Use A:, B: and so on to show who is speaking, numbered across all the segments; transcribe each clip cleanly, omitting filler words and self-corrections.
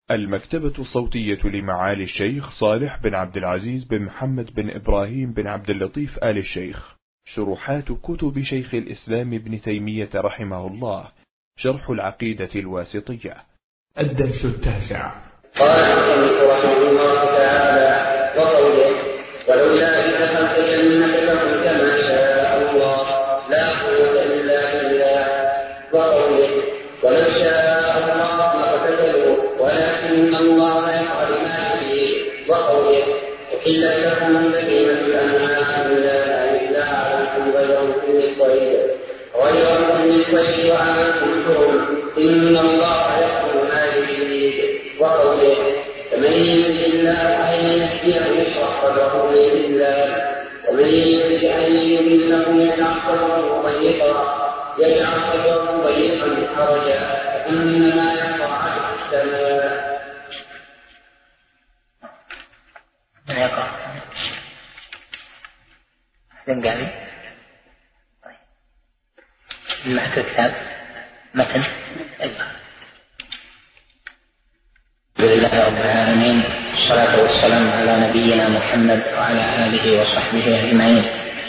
A: المكتبة الصوتية لمعالي الشيخ صالح بن عبد العزيز بن محمد بن إبراهيم بن عبد اللطيف آل الشيخ. شروحات كتب شيخ الإسلام ابن تيمية رحمه الله. شرح العقيدة الواسطية. الدرس 9.
B: قال رحمه الله تعالى: وقوله: ولولا إذ دخلت جنتك قلت ما شاء الله لا قوة إلا بالله. وقوله: ولو شاء الله لقتتلوا ولكن الله يفعل ما يريد. وقوله: أحلت لكم بهيمة الأنعام إلا عليكم غير كل الصيد وأنتم حرم إن الله يفعل ما يريد. وقوله: فمن يرد الله أن يهديه يشرح صدره لله ومن يرد أن يضله يجعل صدره ضيقا حرجا كأنما يصعد في السماء.
C: من يقرأ؟ قال معك كتاب متن. لله رب العالمين، والصلاة والسلام على نبينا محمد وعلى آله وصحبه أجمعين.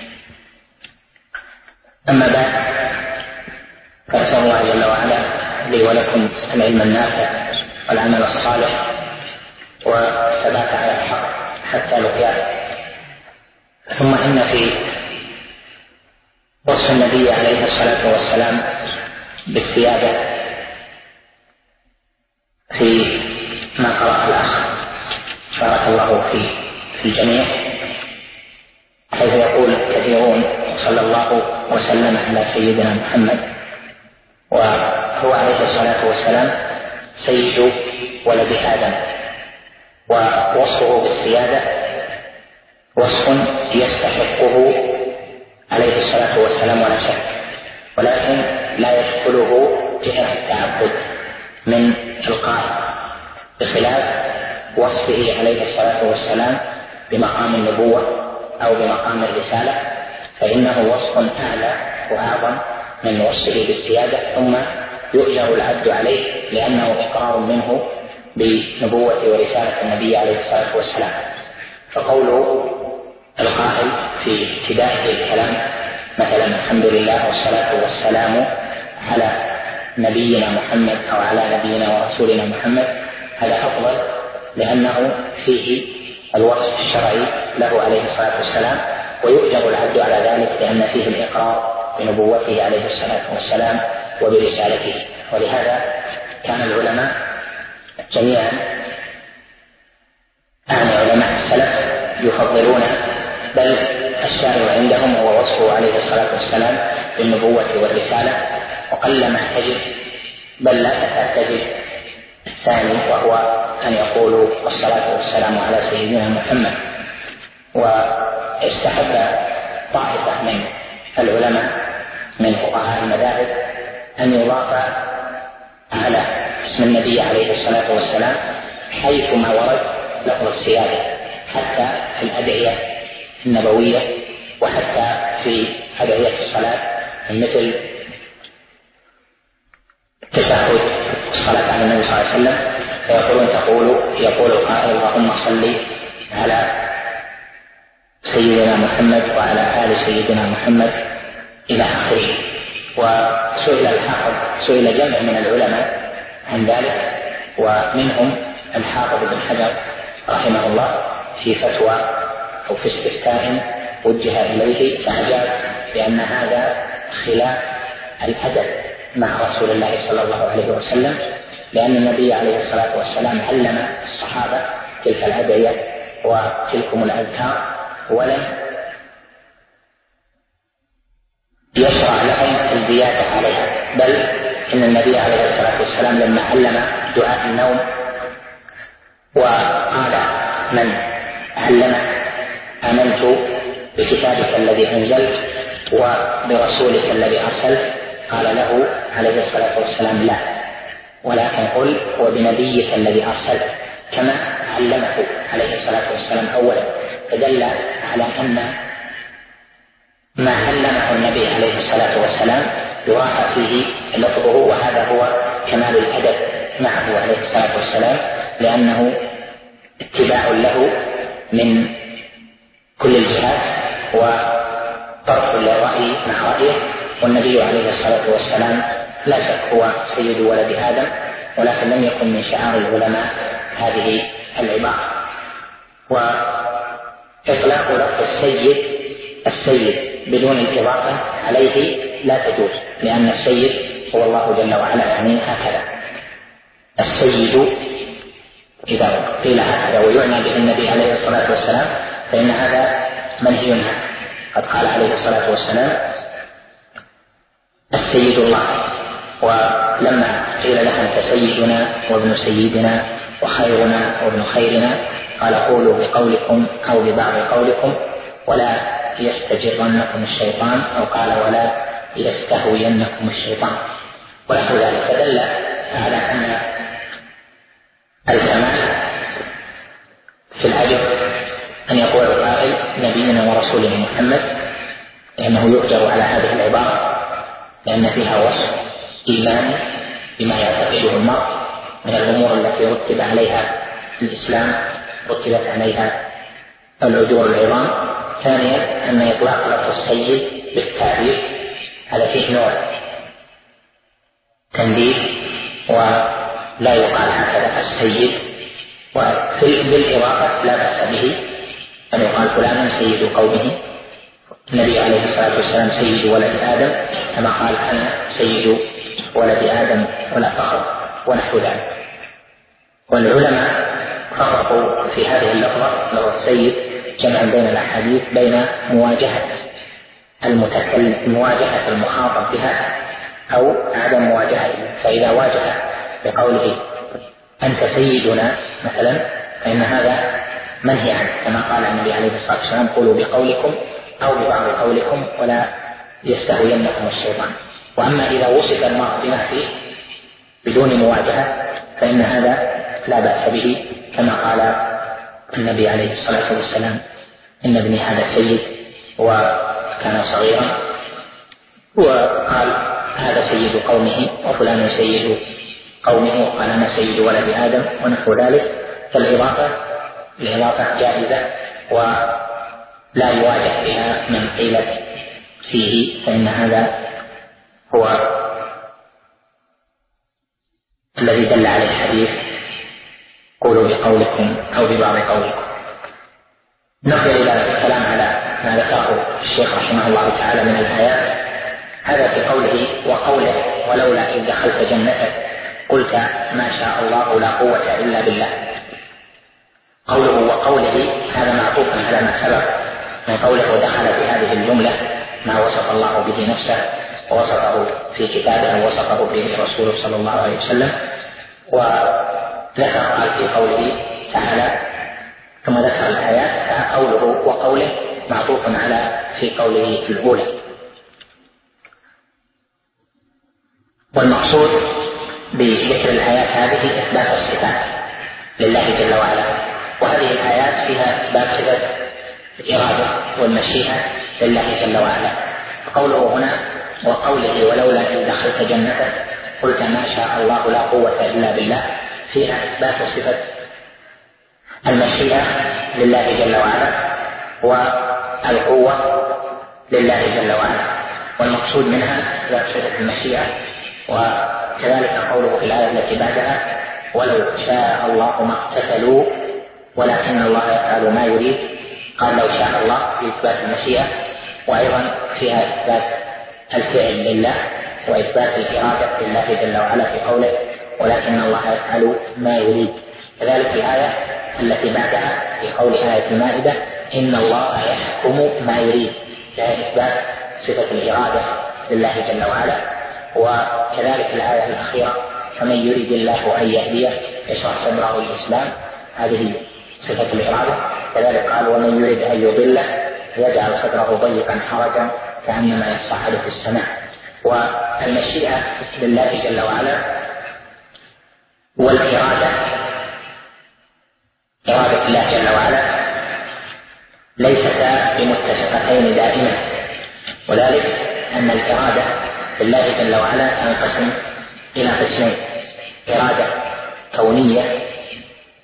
C: أما بعد، فأسأل الله جل وعلا لي ولكم العلم النافع والعمل الصالح والثبات على الحق حتى لقياه. ثم إن في وصف النبي عليه الصلاة والسلام بالسيادة في ما قرأ الأخ بارك الله في الجميع، حيث يقول كثيرون: صلى الله وسلم على سيدنا محمد. وهو عليه الصلاة والسلام سيد ولد آدم، ووصفه بالسيادة وصف يستحقه عليه الصلاة والسلام ولا شك، ولكن لا يدخله جهة التعبد من القائل، بخلاف وصفه عليه الصلاة والسلام بمقام النبوة أو بمقام الرسالة، فإنه وصف أعلى وأعظم من وصفه بالسيادة، ثم يؤجر العبد عليه لأنه إقرار منه بنبوة ورسالة النبي عليه الصلاة والسلام. فقول القائل في ابتداء الكلام مثلا: الحمد لله والصلاة والسلام على نبينا محمد أو على نبينا ورسولنا محمد، هذا أفضل لأنه فيه الوصف الشرعي له عليه الصلاة والسلام، ويؤجر العبد على ذلك لأن فيه الإقرار بنبوته عليه الصلاة والسلام وبرسالته. ولهذا كان العلماء جميعا، علماء السلف، يفضلون، بل الشارع عندهم هو وصفه عليه الصلاة والسلام بالنبوة والرسالة، وقلما تجد، بل لا تكاد تجد الثاني، وهو أن يقولوا الصلاة والسلام على سيدنا محمد. واستحب طائفة من العلماء من فقهاء المذاهب أن يضاف على اسم النبي عليه الصلاة والسلام حيثما ورد لفظ السيادة، حتى في الأدعية النبوية وحتى في أدعية الصلاة، مثل التشهد الصلاة على النبي صلى الله عليه وسلم، يقول القائل: اللهم صل على سيدنا محمد وعلى آل سيدنا محمد إلى آخره. وسئل جمع من العلماء عن ذلك، ومنهم الحافظ بن حجر رحمه الله في فتوى أو في استفتاء وجه إليه، فأجاب بأن هذا خلاف الأدب مع رسول الله صلى الله عليه وسلم، لأن النبي عليه الصلاة والسلام علم الصحابة تلك الأدعية وتلكم الأذكار، ولم يشرع لهم الزيادة عليها، بل إن النبي عليه الصلاة والسلام لما علم دعاء النوم وقال: من علم آمنت بكتابك الذي أنزلت وبرسولك الذي أرسلت، قال له عليه الصلاة والسلام: لا، ولكن قل وبنبيك الذي أرسلت، كما علمه عليه الصلاة والسلام أولا. فدل على أن ما علمه النبي عليه الصلاة والسلام يراعى فيه لفظه، وهذا هو كمال الأدب معه عليه الصلاة والسلام، لأنه اتباع له من كل الجهات وطرح للرأي مع رأيه. والنبي عليه الصلاة والسلام لا شك هو سيد ولد آدم، ولكن لم يكن من شعار العلماء هذه العبارة. وإطلاق لفظ السيد بدون الإضافة عليه لا تجوز، لأن السيد هو الله جل وعلا، يعني هكذا السيد إذا قيل هكذا ويعنى به النبي عليه الصلاة والسلام فإن هذا منهي عنه. قد قال عليه الصلاة والسلام السيد الله، ولما قيل له أنت سيدنا وابن سيدنا وخيرنا وابن خيرنا قال قولوا بقولكم أو ببعض قولكم ولا يستجرنكم الشيطان، أو قال ولا يستهوينكم الشيطان، ونحو ذلك. فدل على أن الكمال في الأجر أن يقول القائل نبينا ورسولنا محمد، لأنه يؤجر على هذه العبارة، لأن فيها وصف إيماني بما يعتقده المرء من الأمور التي رتب عليها الإسلام، رتبت عليها الأجور العظام. ثانيا أن إطلاق لفظ السيد بالتعبير هذا فيه نوع تنبيه، ولا يقال هكذا السيد، وبالإضافة لا بأس به أن يقال فلان سيد قومه. النبي عليه الصلاة والسلام سيد ولد آدم كما قال أنا سيد ولد آدم ولا فخر، ونحو ذلك. والعلماء فرقوا في هذه اللفظة لفظ السيد جمعا بين الأحاديث بين مواجهة المتكلم، مواجهة المخاطب بها أو عدم مواجهته. فإذا واجه بقوله أنت سيدنا مثلا فإن هذا منهي عنه، كما قال النبي عليه الصلاة والسلام قولوا بقولكم أو ببعض قولكم ولا يستهوينكم الشيطان. وأما إذا وصف المرء بما فيه بدون مواجهة فإن هذا لا بأس به، كما قال النبي عليه الصلاة والسلام إن ابني هذا سيد وكان صغيرا، وقال هذا سيد قومه وفلان سيد قومه، وقال أنا سيد ولد آدم ونحو ذلك. فالإضافة جائزة ولا يواجه بها من قيل فيه، فإن هذا هو الذي دل عليه الحديث قولوا بقولكم أو ببعض قولكم. نقل إلى الكلام على ما ذكره الشيخ رحمه الله تعالى من الآيات، هذا في قوله وقوله ولولا إذ دخلت جنتك قلت ما شاء الله لا قوة إلا بالله. قوله وقوله هذا معطوف على ما سبق من قوله ودخل في هذه الجملة ما وصف الله به نفسه ووصفه في كتابه ووصفه به رسوله صلى الله عليه وسلم. وذكر قال في قوله تعالى ثم ذكر الآيات، فقوله وقوله معطوف على في قوله في الأولى. والمقصود بذكر الآيات هذه إثبات الصفات لله جل وعلا، وهذه الآيات فيها إثبات صفة الإرادة والمشيئة لله جل وعلا. قوله هنا وقوله ولولا إذ دخلت جنتك قلت ما شاء الله لا قوة إلا بالله، فيها إثبات صفة المشيئة لله جل وعلا والقوة لله جل وعلا، والمقصود منها إثبات صفة المشيئة. وكذلك قوله في الآية التي بعدها ولو شاء الله ما اقتتلوا ولكن الله يفعل ما يريد، قال لو شاء الله في إثبات المشيئة، وأيضا فيها إثبات الفعل لله وإثبات الإرادة لله جل وعلا في قوله ولكن الله يفعل ما يريد. كذلك الآية التي بعدها في قول آية المائدة إن الله يحكم ما يريد، فيها إثبات صفة الإرادة لله جل وعلا. وكذلك الآية الأخيرة فمن يريد الله أن يهديه يشرح صدره للإسلام، هذه صفة الإرادة. كذلك قال ومن يريد أن يضله يجعل صدره ضيقا حرجا كأنما يصعد في السماء. والمشيئة لله جل وعلا والإرادة إرادة الله جل وعلا ليستا بمتفقتين دائما، وذلك أن الإرادة لله جل وعلا تنقسم إلى قسمين: إرادة كونية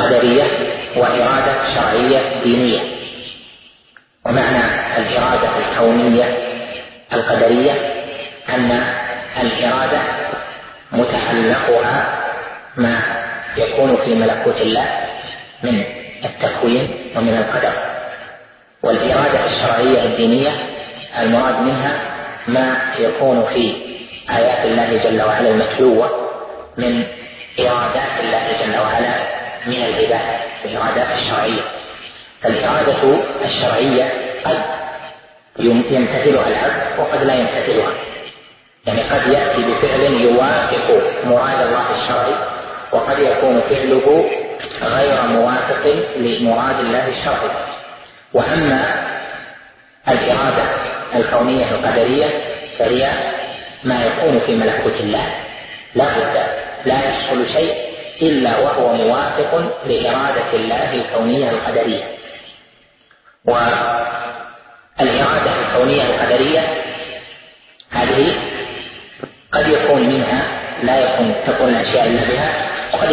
C: قدرية وإرادة شرعية دينية. ومعنى الإرادة الكونية القدرية أن الإرادة متعلقها ما يكون في ملكوت الله من التكوين ومن القدر. والإرادة الشرعية الدينية المراد منها ما يكون في آيات الله جل وعلا المتلوة من إرادات الله جل وعلا من العباد، الإرادات الشرعية. فالإرادة الشرعية قد يمتثلها العبد وقد لا يمتثلها، يعني قد يأتي بفعل يوافق مراد الله الشرعي وقد يكون فعله غير موافق لمراد الله الشرعي. وأما الإرادة الكونية القدرية فهي ما يكون في ملكوت الله، لا يحصل شيء إلا وهو موافق لإرادة الله الكونية القدرية. والإرادة الكونية القدرية هذه قد يكون منها تكون الأشياء إلا بها، وقد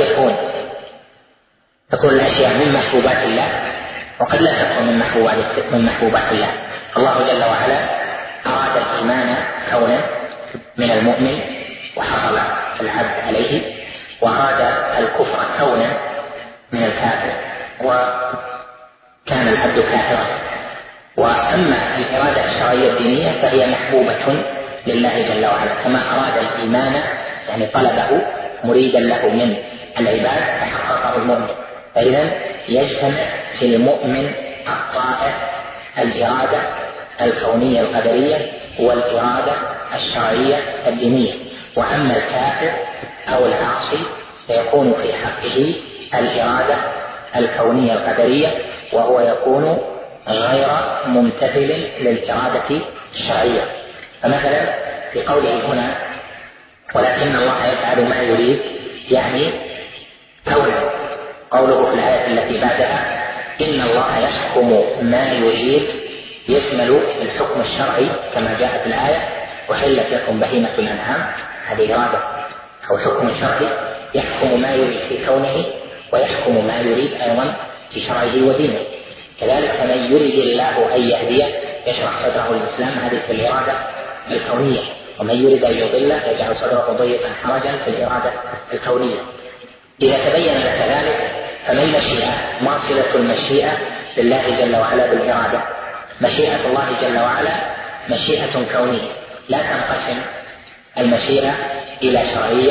C: تكون الأشياء من محبوبات الله، وقد لا تكون من محبوبات الله. الله جل وعلا أراد الإيمان كونا من المؤمن وحصل العبد عليه، وأراد الكفر كونا من الكافر وكان العبد كافرا. وأما الإرادة الشرعية الدينية فهي محبوبة لله جل وعلا، كما أراد الإيمان يعني طلبه مريدا له من العباد فحققه المؤمن. فإذا يجتمع في المؤمن الطائع الإرادة الكونية القدرية والإرادة الشرعية الدينية. وأما الكافر أو العاصي فيكون في حقه الإرادة الكونية القدرية، وهو يكون غير ممتثل للإرادة الشرعية. فمثلا في قوله هنا ولكن الله يفعل ما يريد، يعني قوله في الآية التي بعدها إن الله يحكم ما يريد يشمل الحكم الشرعي كما جاء في الآية وحلت لكم بهيمة الأنعام، هذه إرادة أو حكم شرعي يحكم ما يريد في كونه ويحكم ما يريد أيضا في شرعه ودينه. كذلك من يريد الله أن يهديه يشرح صدره للإسلام، هذه في الإرادة الكونية. ومن يريد أن يضله يجعل صدره ضيقا حرجا في الإرادة الكونية. إذا تبين لك ذلك فما المشيئة؟ ما صلة المشيئة لله جل وعلا بالإرادة؟ مشيئة الله جل وعلا مشيئة كونية، لا تنقسم المشيئة إلى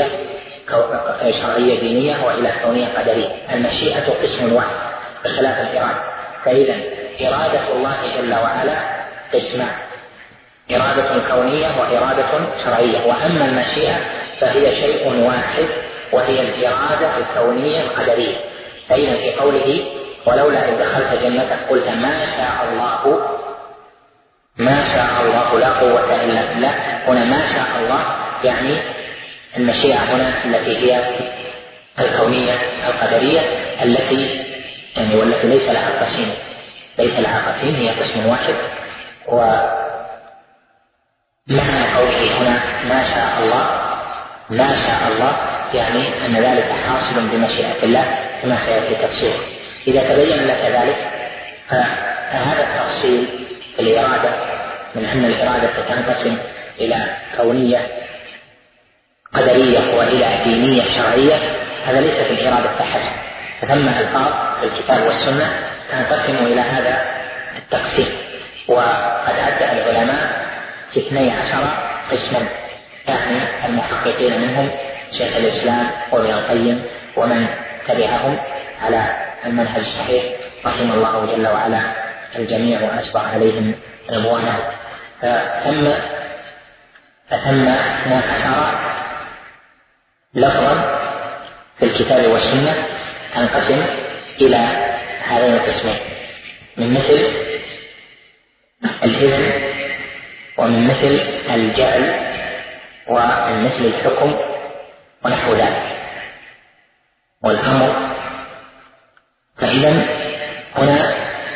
C: شرعية دينية وإلى كونية قدرية. المشيئة قسم واحد بخلاف الإرادة. فإذا إرادة الله جل وعلا قسمان، إرادة كونية وإرادة شرعية. وأما المشيئة فهي شيء واحد وهي الإرادة الكونية القدرية. فإذا في قوله ولولا إذ دخلت جنتك قلت ما شاء الله لا قوة إلا بالله، هنا ما شاء الله يعني المشيئة هنا التي هي الكونية القدرية التي والتي ليس لها قسيم، هي قسم واحد. ومعنى قوله هنا ما شاء الله يعني أن ذلك حاصل بمشيئة الله كما سيأتي تفسيره. إذا تبين لك ذلك فهذا التفصيل في الإرادة من أن الإرادة تنقسم إلى كونية قدرية وإلى دينية شرعية، هذا ليس في الإرادة فحسب. فثم ألفاظ في الكتاب والسنة تنقسم إلى هذا التقسيم. وقد عد العلماء 12 قسما، يعني المحققين منهم شيخ الإسلام وابن القيم ومن تبعهم على المنهج الصحيح رحمه الله جل وعلا الجميع وأسبغ عليهم رضوانه. فثم 12 لفظا في الكتاب والسنة تنقسم إلى هذين القسمين، من مثل الإذن ومن مثل الجعل ومن مثل الحكم ونحو ذلك والأمر. فإذا هنا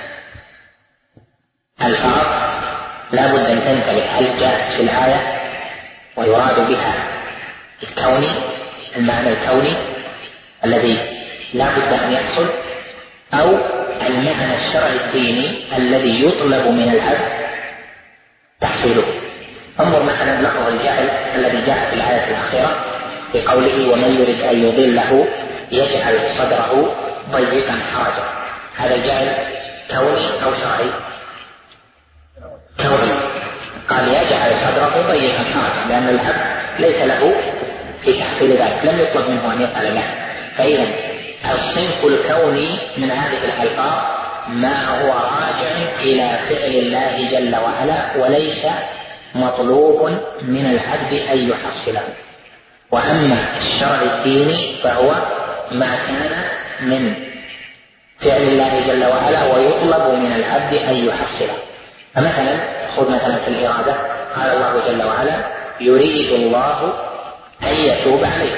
C: الفاظ لا بد أن تنتبه هل جاءت في الآية ويراد بها الكوني، المعنى الكوني الذي لا بد أن يحصل، أو المعنى الشرعي الديني الذي يطلب من العبد تحصيله. انظر مثلا لفظ الجعل الذي جاء في الآية الأخيرة في قوله ومن يرد أن يضله يجعل صدره ضيقا حرجا. هذا الجعل كوني أو شرعي؟ كوني. قال يجعل صدره ضيقا حرجا لأن العبد ليس له في تحصيل ذلك، لم يطلب منه أن يفعل ذلك. فإذا الصنف الكوني من هذه الألفاظ ما هو راجع إلى فعل الله جل وعلا وليس مطلوب من العبد أن يحصله. وأما الشرع الديني فهو ما كان من فعل الله جل وعلا ويطلب من العبد أن يحصله. فمثلا خذ مثلا في الإرادة، قال الله جل وعلا يريد الله أن يتوب عليكم.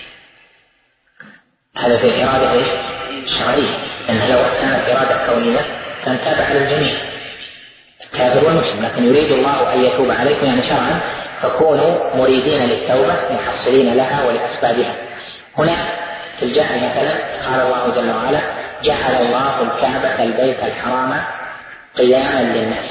C: هذا في الإرادة شرعية، لأن لو كانت إرادة كونية كان تابع للجميع الكافر والمسلم، لكن يريد الله أن يتوب عليكم يعني شرعا، فكونوا مريدين للتوبة محصلين لها ولأسبابها. هنا في الجهل مثلا قال الله جل وعلا جعل الله الكعبة البيت الحرام قياما للناس.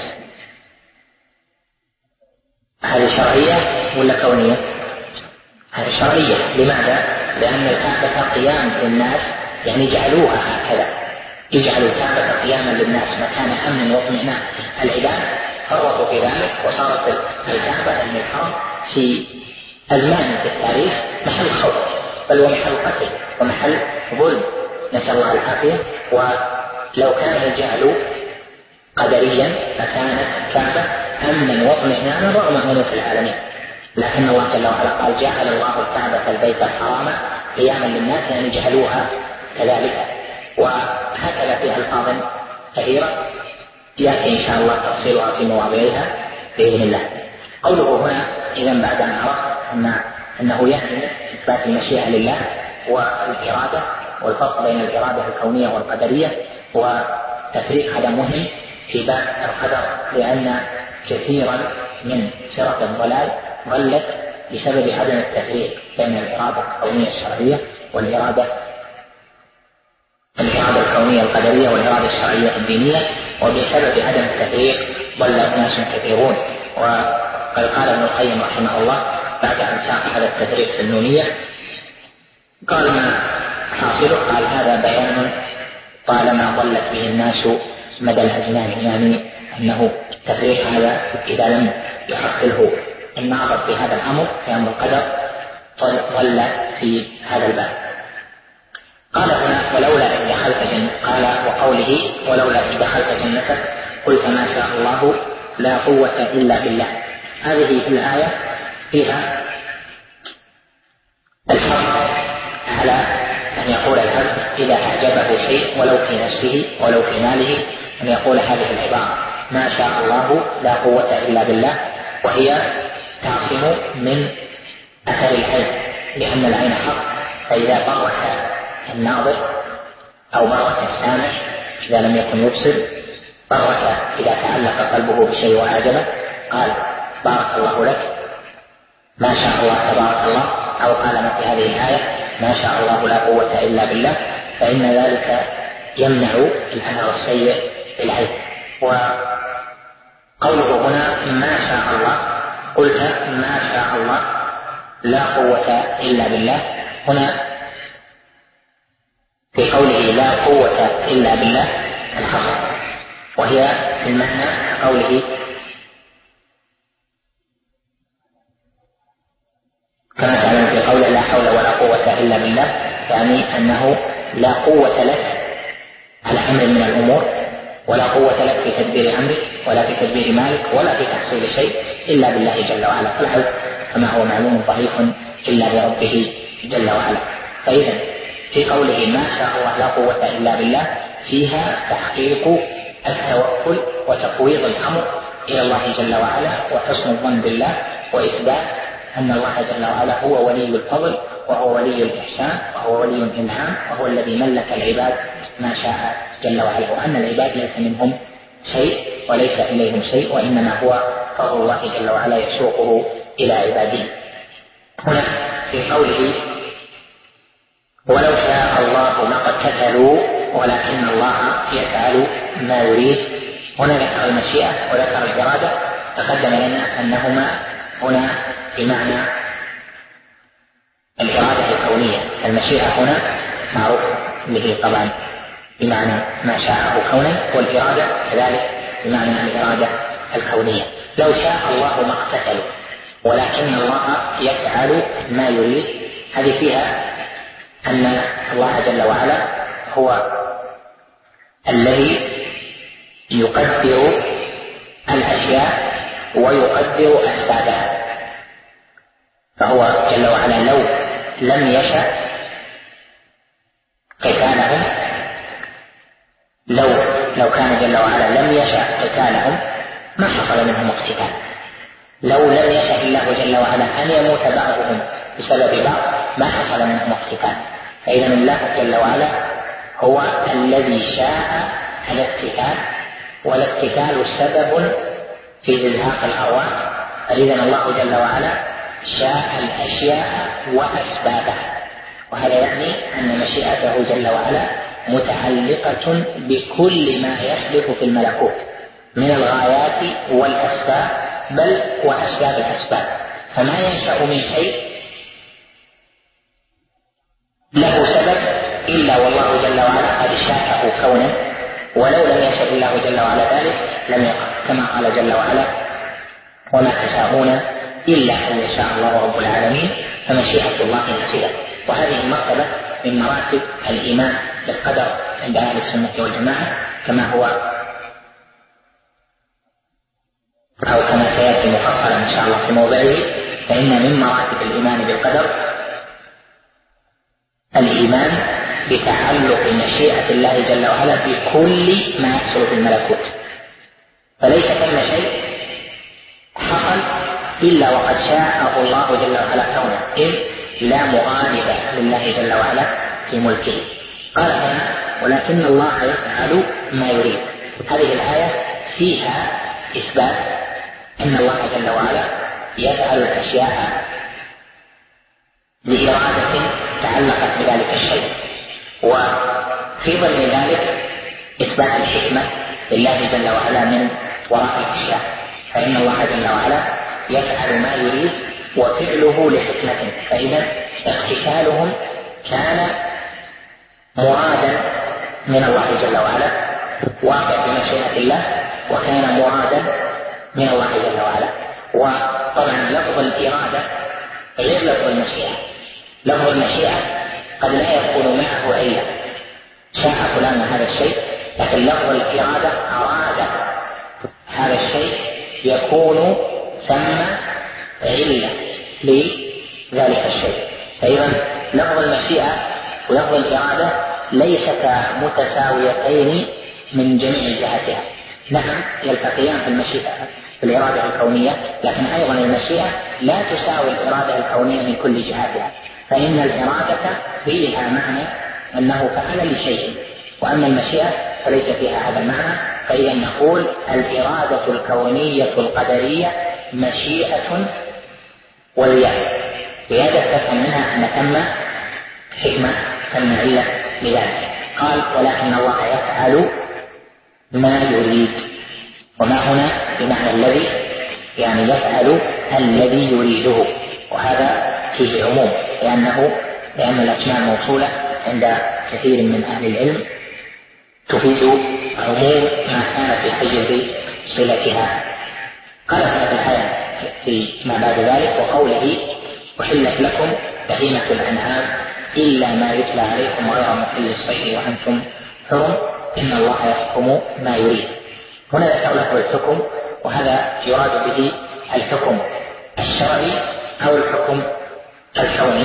C: هذه شرعية ولا كونية؟ هذه شرعية. لماذا؟ لأن الكعبة قيام للناس، يعني جعلوها هكذا، يجعلوا الكعبة قياما للناس مكان أمن واطمئنان. العباد فرطوا في ذلك وصارت الكعبة الحرم في أزمان في التاريخ محل خوف، بل ومحل قتل ومحل ظلم، نسأل الله العافية. ولو كان الجعل قدريا لكانت الكعبة أمنا واطمئنانا رغم أنوف العالمين، لكن الله جل وعلا قال جعل الله الكعبة البيت الحرام قياما للناس، يعني جعلوها كذلك. وهكذا في ألفاظ كثيرة يأتي إن شاء الله تفصيلها في مواضعها بإذن الله. قوله هنا إذا بعد أن عرفت أنه يعني إثبات المشيئة لله والإرادة والفرق بين الإرادة الكونية والقدرية وتفريق، هذا مهم في باب القدر، لأن كثيرا من فرق الضلال ضلت بسبب عدم التفريق بين الإرادة الكونية الشرعية والإرادة الكونية القدرية والإرادة الشرعية الدينية، وبسبب عدم التفريق ضل ناس كثيرون. وقد قال ابن القيم رحمه الله بعد أن ساق هذا التفريق في النونية قال ما حاصله؟ قال هذا بيان طالما ضلت به الناس مدى الأزمان، يعني أنه التفريق هذا إذا لم يحصله الناظر في هذا الأمر في أمر القدر ضل في هذا الباب. قال هنا ولولا إذ دخلت جنتك، قال وقوله ولولا إذ دخلت جنتك قلت ما شاء الله لا قوة إلا بالله. هذه الآية فيها الحرص على أن يقول العبد إذا أعجبه شيء ولو في نفسه ولو في ماله أن يقول هذه العبارة ما شاء الله لا قوة إلا بالله، وهي تعصم من أثر العين، لأن العين حق، فإذا برك الناظر أو برك السامع إذا لم يكن يبصر، برك إذا تعلق قلبه بشيء وأعجبه قال بارك الله لك، ما شاء الله تبارك الله، أو قال مثل هذه الآية ما شاء الله لا قوة إلا بالله، فإن ذلك يمنع الأثر السيء بالعين. وقوله هنا ما شاء الله قلت ما شاء الله لا قوة إلا بالله، هنا في قوله لا قوة إلا بالله الحصر، وهي في المعنى قوله كما تعلم في قوله لا حول ولا قوة إلا بالله، يعني أنه لا قوة لك على أمر من الأمور، ولا قوة لك في تدبير أمرك ولا في تدبير مالك ولا في تحصيل شيء إلا بالله جل وعلا، فالحل كما هو معلوم ضعيف إلا بربه جل وعلا. فإذا في قوله ما شاء الله لا قوة إلا بالله فيها تحقيق التوكل وتفويض الأمر إلى الله جل وعلا وحسن الظن بالله، وإثبات أن الله جل وعلا هو ولي الفضل وهو ولي الإحسان وهو ولي الإنعام وهو الذي ملك العباد ما شاء جل وعلا، وأن العباد ليس منهم شيء وليس إليهم شيء، وإنما هو فضل الله جل وعلا يسوقه إلى عباده. هنا في قوله ولو شاء الله ما اقتتلوا ولكن الله يفعل ما يريد. هنا ذكر المشيئة وذكر الإرادة. تقدم لنا أنهما هنا بمعنى الإرادة الكونية. المشيئة هنا معروف به طبعا بمعنى ما شاءه كونا، والإرادة كذلك بمعنى الإرادة الكونية. لو شاء الله ما اقتتلوا ولكن الله يفعل ما يريد. هذه فيها أن الله جل وعلا هو الذي يقدر الأشياء ويقدر أسبابها. فهو جل وعلا لو لم يشأ قتالهم، لو كان جل وعلا لم يشأ قتالهم ما حصل منهم اقتتال. لو لم يشأ الله جل وعلا أن يموت بعضهم بسبب بعض ما حصل منهم اقتتال. فإذا الله جل وعلا هو الذي شاء الاقتتال، والاقتتال سبب في إزهاق الأرواح. فإذا الله جل وعلا شاء الأشياء وأسبابها، وهذا يعني أن مشيئته جل وعلا متعلقة بكل ما يحدث في الملكوت من الغايات والأسباب، بل وأسباب الأسباب. فما ينشأ من شيء له سبب إلا والله جل وعلا قد شاءه كونا، ولو لم يشأ الله جل وعلا ذلك لم يقع، كما قال جل وعلا وما تشاءون إلا أن يشاء الله رب العالمين فمشيئة الله نافذة. وهذه المرتبة من مراتب الإيمان بالقدر عند أهل السنة والجماعة، كما هو أو كما سيأتي مفصلا إن شاء الله في موضعه. فإن من مراتب الإيمان بالقدر الإيمان بتعلق مشيئة الله جل وعلا بكل ما يحصل في الملكوت. فليس ثم شيء حصل إلا وقد شاءه الله جل وعلا كونه، إذ لا مغالب لله جل وعلا في ملكه. قال هنا ولكن الله يفعل ما يريد. هذه الآية فيها إثبات أن الله جل وعلا يفعل الأشياء لإرادة تعلقت بذلك الشيء، وفي ضمن ذلك إثبات الحكمة لله جل وعلا من وراء الأشياء. فإن الله جل وعلا يفعل ما يريد وفعله لحكمة. فإذا اقتتالهم كان مرادا من الله جل وعلا، واقع بمشيئة الله، وكان مرادا من الله جل وعلا. وطبعا لفظ الإرادة غير لفظ المشيئة. لفظ المشيئة قد لا يكون معه علة، شاء فلان هذا الشيء، لكن لفظ الإرادة أراد هذا الشيء يكون ثم علة لذلك الشيء. فإذا لفظ المشيئة ولفظ الإرادة ليستا متساويتين من جميع جهاتها. نعم يلتقيان في المشيئة في الإرادة الكونية، لكن أيضا المشيئة لا تساوي الإرادة الكونية من كل جهاتها. فإن الإرادة فيها معنى أنه فعل لشيء، وأما المشيئة فليس فيها هذا المعنى. فإذا نقول الإرادة الكونية القدرية مشيئة وليد، لهذا تفهم منها أن ثم حكمة ثم علة لذلك. قال ولكن الله يفعل ما يريد، وما هنا بمعنى الذي، يعني يفعل الذي يريده، وهذا فيه عموم لأن الأسماء الموصولة عند كثير من أهل العلم تفيد عموم ما كان في حيز صلتها. قال في الآية فيما بعد ذلك وقوله أحلت لكم بهيمة الأنعام إلا ما يتلى عليكم غير محل الصيد وأنتم حرم إن الله يحكم ما يريد. هنا ذكر لكم الحكم، وهذا يراد به الحكم الشرعي أو الحكم الكوني.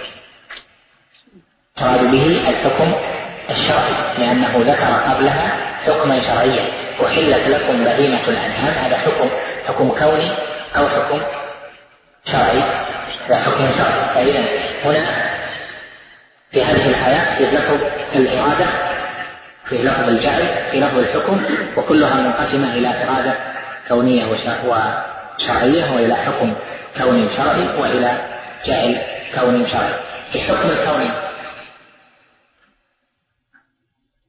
C: يراد به الحكم الشرعي لأنه ذكر قبلها حكما شرعيا. أحلت لكم بهيمة الأنعام، هذا حكم كوني أو حكم شرعي، هذا حكم شرعي. فإذا هنا في هذه الآيات في لفظ الإرادة، في لفظ الجعل، في لفظ الحكم، وكلها منقسمة إلى إرادة كونية وشرعية، وإلى حكم كوني شرعي، وإلى جعل كوني شرعي. الحكم الكوني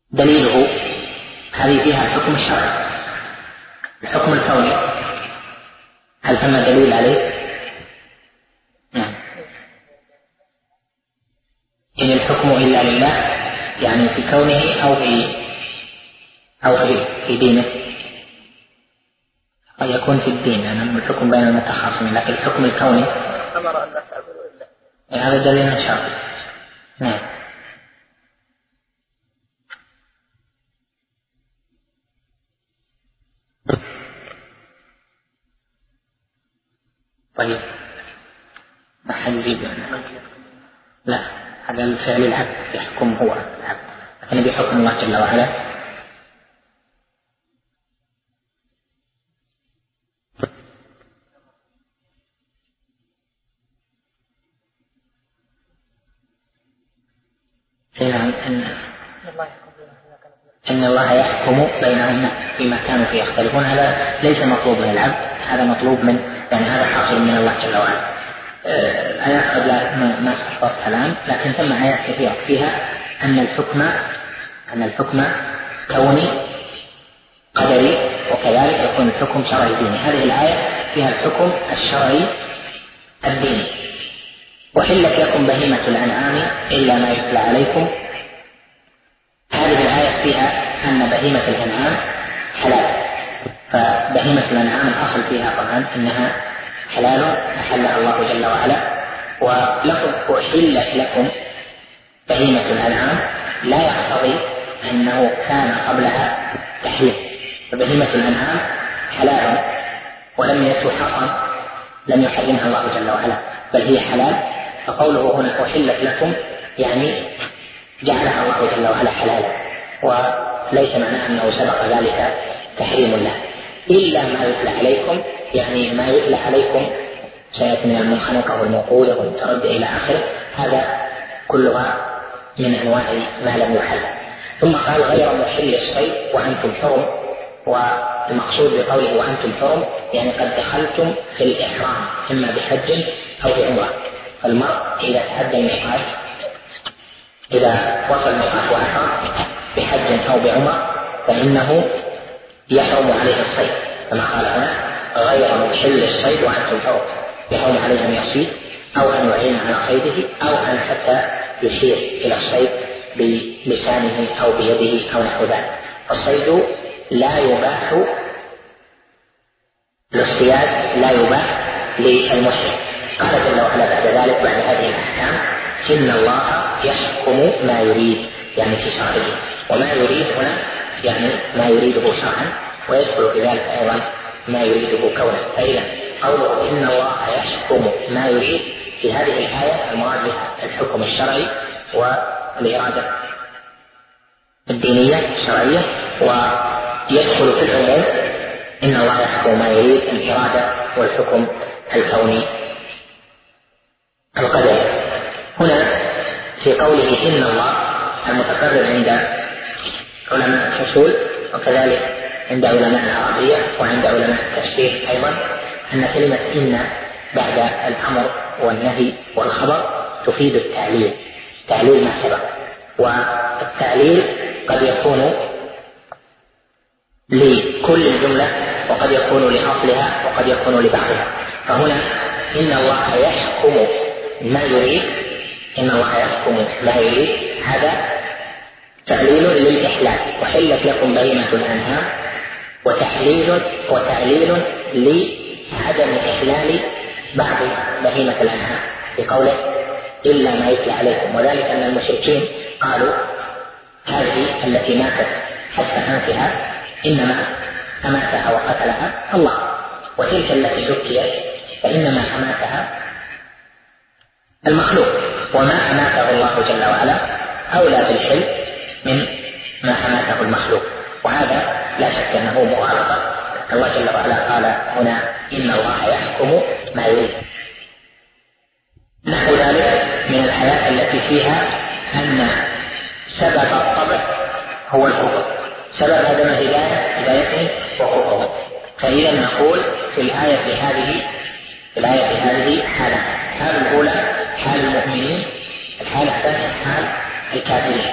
C: دليله هذه فيها الحكم الشرعي. الحكم الكوني هل ثم دليل عليه؟ نعم. إن الحكم إلا لله يعني في كونه أو في دينه. قد يكون في الدين لأن الحكم بين المتخاصمين، لكن الحكم الكوني
D: أمر أن لا تعبدوا إلا
C: هذا دليل شرعي. نعم. طيب ما حنجيب لا، هذا الفعل العبد يحكم هو العبد، لكن بحكم الله جل وعلا. إن الله يحكم بينهم فيما كانوا فيه يختلفون، هذا ليس مطلوب من العبد، هذا مطلوب من يعني هذا حاصل من الله جل وعلا. آيات قبل ما استحضرتها الآن، لكن ثم آيات كثيرة فيها أن الحكم كوني قدري، وكذلك يكون الحكم شرعي ديني. هذه الآية فيها الحكم الشرعي الديني. وحلت لكم بهيمة الأنعام إلا ما يتلى عليكم. هذه الآية فيها أن بهيمة الأنعام حلال، فبهيمة الأنعام الأصل فيها طبعا أنها حلال أحلها الله جل وعلا. ولفظ أحلت لكم بهيمة الأنعام لا يقتضي أنه كان قبلها تحريم، فبهيمة الأنعام حلال ولم يتحرم، لم يحرمها الله جل وعلا بل هي حلال. فقوله هنا أحلت لكم يعني جعلها الله جل وعلا حلالا، وليس معناه أنه سبق ذلك تحريم له. إلا ما يتلى عليكم يعني ما يتلى عليكم سيأتي من المنخنقة والموقوذة والمتردد إلى آخره، هذا كلها من أنواع ما لم يحل. ثم قال غير محل الصيد وأنتم حرم، والمقصود بقوله وأنتم حرم يعني قد دخلتم في الإحرام إما بحج أو بعمرة. فالمرء إذا تعدى الميقات، إذا وصل الميقات وأحرم بحج أو بعمرة فإنه يحرم عليه الصيد، كما قال هنا غير محل الصيد وأنتم حرم، يحرم عليه أن يصيد أو أن يعين على صيده أو أن حتى يشير إلى الصيد بلسانه أو بيده أو نحو ذلك. فالصيد لا يباح للصياد، لا يباح للمحرم. قال جل وعلا بعد ذلك بعد هذه الأحكام إن الله يحكم ما يريد يعني في شرعه، وما يريد هنا يعني ما يريده شرعا، ويدخل في ذلك أيضا ما يريده كونه. فإذا قوله إن الله يحكم ما يريد في هذه الآية المراد بها الحكم الشرعي والإرادة الدينية الشرعية، ويدخل في العموم إن الله يحكم ما يريد الإرادة والحكم الكوني القدري. هنا في قوله إن الله المتقرر عند علماء الحصول وكذلك عند علماء العربية وعند علماء التفسير أيضا أن كلمة إن بعد الأمر والنهي والخبر تفيد التعليل، تعليل ما سبق. والتعليل قد يكون لكل الجملة وقد يكون لأصلها وقد يكون لبعضها. فهنا إن الله يحكم ما يريد، إن الله يحكم ما يريد هذا تعليل للإحلال، وحلت لكم بهيمة الأنعام، وتعليل لعدم إحلال بعض بهيمة الأنعام بقوله إلا ما يتلى عليكم. وذلك أن المشركين قالوا هذه التي ماتت حتى أنفها إنما أماتها وقتلها الله، وتلك التي ذكيت فإنما أماتها المخلوق، وما أماته الله جل وعلا أولى بالحل من ما أماته المخلوق. وهذا لا شك أنه مغالطة. الله جل وعلا قال هنا إن الله يحكم ما يريد. نحو ذلك من الآيات التي فيها أن سبب الطبع هو الكفر، سبب عدم هدايته وكفره. فإذا نقول في الآية هذه حالة، الحالة الأولى حال المؤمنين، الحالة الثانية حال الكافرين.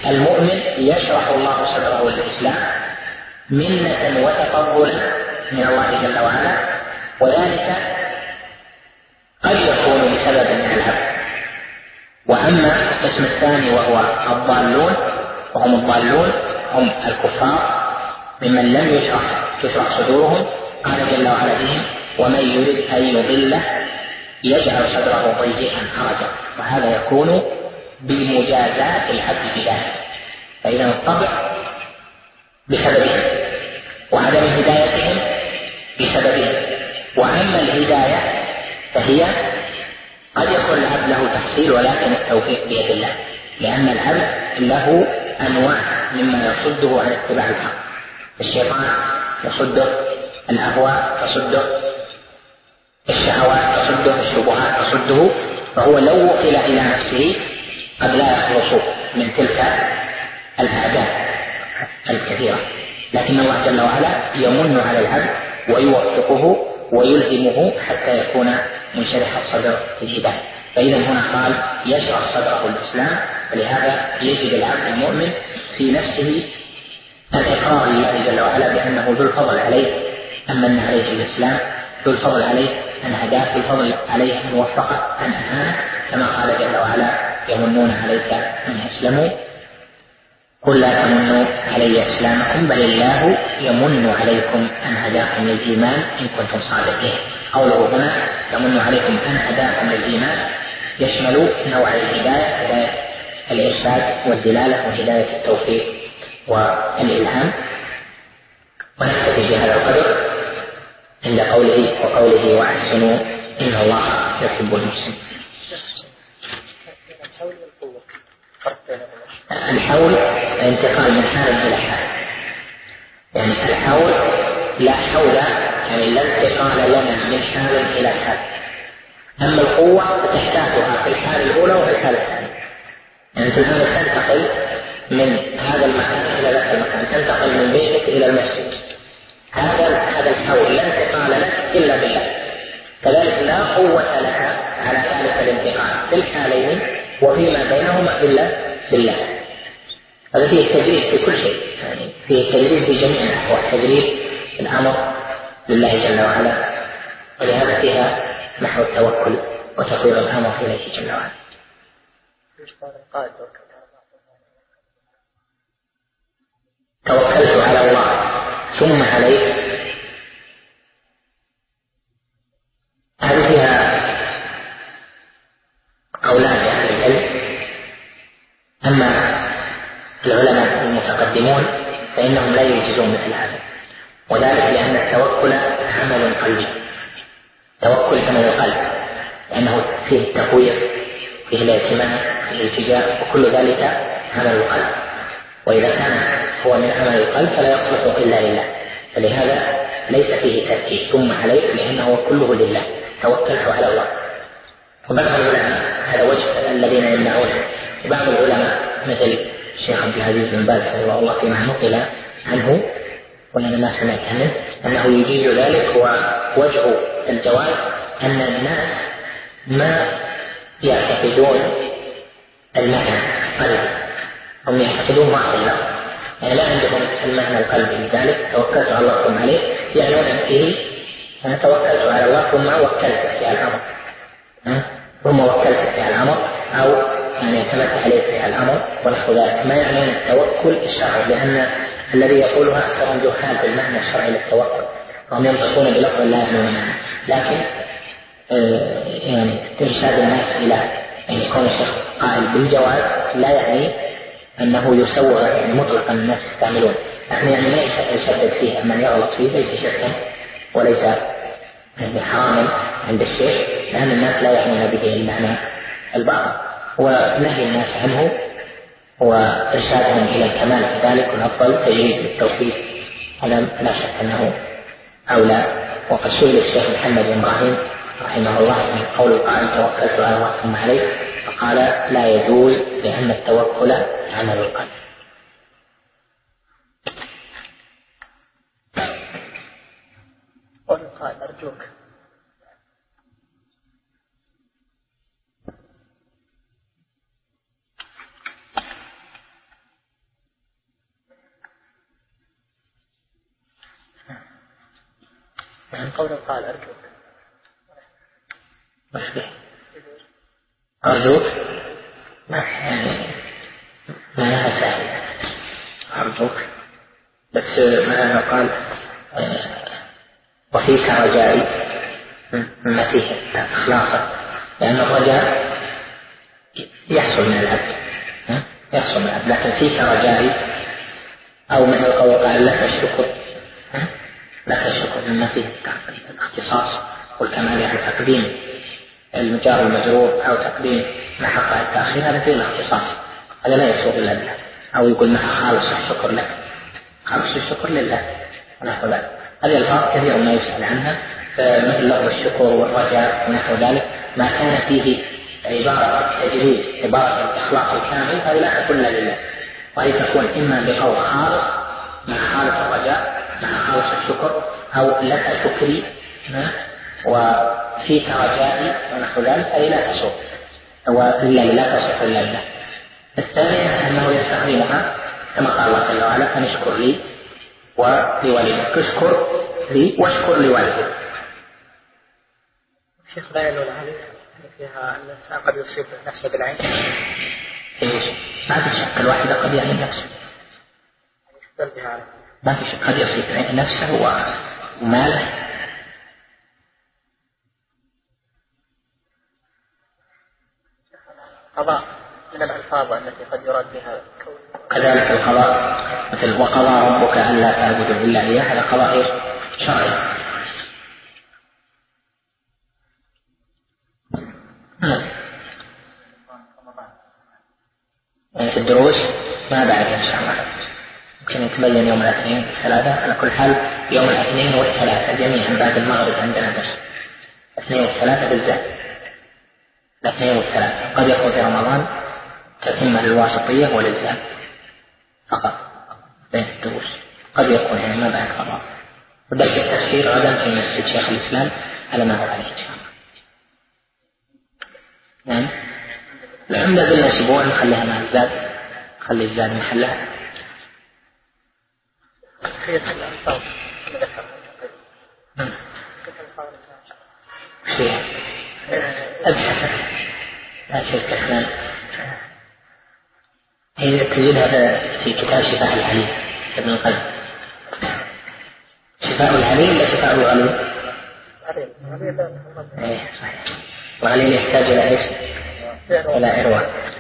C: المؤمن يشرح الله صدره للإسلام منة وتفضلا من الله جل وعلا، وذلك قد يكون بسبب من العبد. وأما القسم الثاني وهو الضالون، وهم الضالون هم الكفار ممن لم تشرح صدورهم، قال جل وعلا بهم: ومن يرد أن يضله يجعل صدره ضيقا حرجا. وهذا يكون بمجازاة العبد بذلك، فإذا الطبع بسببهم وعدم هدايتهم بسببهم. وأما الهداية فهي قد يكون العبد له تحصيل، ولكن التوفيق بيد الله، لأن العبد له أنواع مما يصده عن اتباع الحق. الشيطان يصده، الأهواء تصده، الشهوات تصده، الشبهات تصده، فهو لو وكل إلى نفسه قد لا يخلص من تلك الأعداء الكثيرة. لكن الله جل وعلا يمن على العبد ويوفقه ويلهمه حتى يكون منشرح الصدر للهداية. فإذا هنا قال يشرح صدره الإسلام، فلهذا يجد العبد المؤمن في نفسه الإقرار لله جل وعلا بأنه ذو الفضل عليه أن من عليه الإسلام، ذو الفضل عليه أن هداه، ذو الفضل عليه أن وفقه، أن أهانه، كما قال جل وعلا: يمنون عليك أن أسلموا قل لا تمنوا علي إسلامكم بل الله يمن عليكم أن هداكم للإيمان إن كنتم صادقين. قوله هنا يمن عليكم أن هداكم للإيمان يشمل نوع الهداية، هداية الإرشاد والدلالة وهداية التوفيق والإلهام. ونكتفي بهذا القدر عند قوله وأحسنوا إن الله يحب المحسنين. الحول انتقال من حال إلى حال، يعني الحول لا حول يعني لا انتقال لنا من حال إلى حال. أما القوة فتحتاجها في الحال الأولى وفي الحال الثانية. يعني أنت الآن تنتقل من هذا المكان إلى ذاك المكان، تنتقل من بيتك إلى المسجد، هذا الحول لا انتقال لك إلا بالله. كذلك لا قوة لك على ذلك الانتقال في الحالين وفيما بينهما إلا بالله. هذا فيه تدريب في كل شيء، يعني فيه تدريب في جميع الأحوال، تدريب الأمر لله جل وعلا، ولهذا فيها محو التوكل وتفويض الأمر إليه جل وعلا. توكلت على الله ثم عليه، هذه فيها قولان لأهل العلم. أما العلماء المتقدمون فإنهم لا يجيزون مثل هذا، وذلك لأن التوكل عمل قلبي، توكل عمل القلب، لأنه فيه التفويض، فيه الاعتماد، فيه الالتجاء، وكل ذلك عمل القلب. وإذا كان هو من عمل القلب فلا يصلح إلا لله، فلهذا ليس فيه تركيز ثم عليه، لأنه كله لله. توكلت على الله. وبعض العلماء هذا وجه الذين يمنعونه، وبعض العلماء مثل الشيخ عبد العزيز بن باز رحمه الله فيما نقل عنه وأنا ما سمعت عنه أنه يجيز ذلك. ووجه الجواز أن الناس ما يعتقدون المعنى القلبي، هم يعتقدون بعض اللفظ، يعني لا عندهم المعنى القلبي. لذلك توكلت على الله ثم عليه يعنون فيه أنا توكلت على الله ثم وكلت في الأمر، ثم وكلت في الأمر، أو يعني اعتمدت عليه في الأمر ونحو ذلك. ما يعنون التوكل الشرعي، لأن الذي يقولها أكثر جهال بالمعنى الشرعي للتوكل، وهم ينطقون بلفظ لا يعنون معنى. لكن يعني إرشاد الناس إلى أن يكون الشيخ قائل بالجواز لا يعني أنه يسوغ يعني مطلقا الناس يستعملون، نحن يعني ما يشدد فيه. من يغلط فيه ليس شركا وليس يعني حراما عند الشيخ، لأن الناس لا يعنون به المعنى الباطل، ونهي الناس عنه وإرشادهم إلى الكمال في ذلك، والأفضل تجريد التوحيد، هذا لا شك أنه أولى. وقد سئل الشيخ محمد بن إبراهيم رحمه الله من قول القائل توكلت على الله ثم عليه، فقال لا يجوز لأن التوكل عمل القلب.
D: قول القائل أرجوك من قول قال أرجوك
C: أرجوك ما لها سهل أرجوك، بس مثلا قال وفيك رجائي مما فيه إخلاصا، لأن الرجاء يحصل من العبد لكن فيك رجائي أو مثل قول قال لك الشكر مما فيه الاختصاص والكمال، يعني تقديم المجار المجرور أو تقديم ما حقه التأخير، هذا فيه الاختصاص، هذا لا يسوغ إلا بالله. أو يقول مثلا خالص الشكر لك، خالص الشكر لله ونحو ذلك. هذه الألفاظ كثير ما يسأل عنها، مثل لفظ الشكر والرجاء ونحو ذلك، ما كان فيه عبارة تجريد عبارة الإخلاص الكامل هذه لا تكون لله، وهي تكون إما بقول خالص مع خالص الرجاء مع خالص الشكر، أو لك شكري وفيك رجائي ونحو ذلك، هذه لا تسوق وإلا لا تصح إلا لله. الثانية أنه يستخدمها كما قال الله جل وعلا أن اشكر لي ولوالديك، اشكر لي واشكر لوالديك.
D: شيخ لا يلون هذه فيها أن الإنسان قد يصيب نفسه بالعين.
C: إيش؟ ما في شك الواحدة قد يعين نفسه، ما في شك قد يصيب نفسه وماله.
D: قضاء من الألفاظ التي قد يراد بها
C: كذلك القضاء مثل وقضى ربك ألا تعبدوا إلا إياه، هذا قضاء شرعي. في الدروس ما بعد إن شاء الله يمكن يتبين يوم الاثنين والثلاثة. على كل حال يوم الاثنين والثلاثة جميعا بعد المغرب عندنا درس، الاثنين والثلاثة بالذات، الاثنين والثلاثة. قد يكون في رمضان تتمة للواسطية وللزام فقط بين الدروس، قد يكون يعني ما بعد قضاء. ودرس التفسير غدا في مسجد شيخ الإسلام على ما هو عليه إن شاء الله. نعم، العمدة بالنا أسبوع نخليها مع الزاد، خلي الزاد محلها. شيء أبحث لا شرك اثنان، هي تجدها في كتاب شفاء العليل ابن القيم. شفاء العليل لا شفاء الغليل؟ ايه صحيح. وعليل يحتاج إلى إيش؟ إلى إرواء.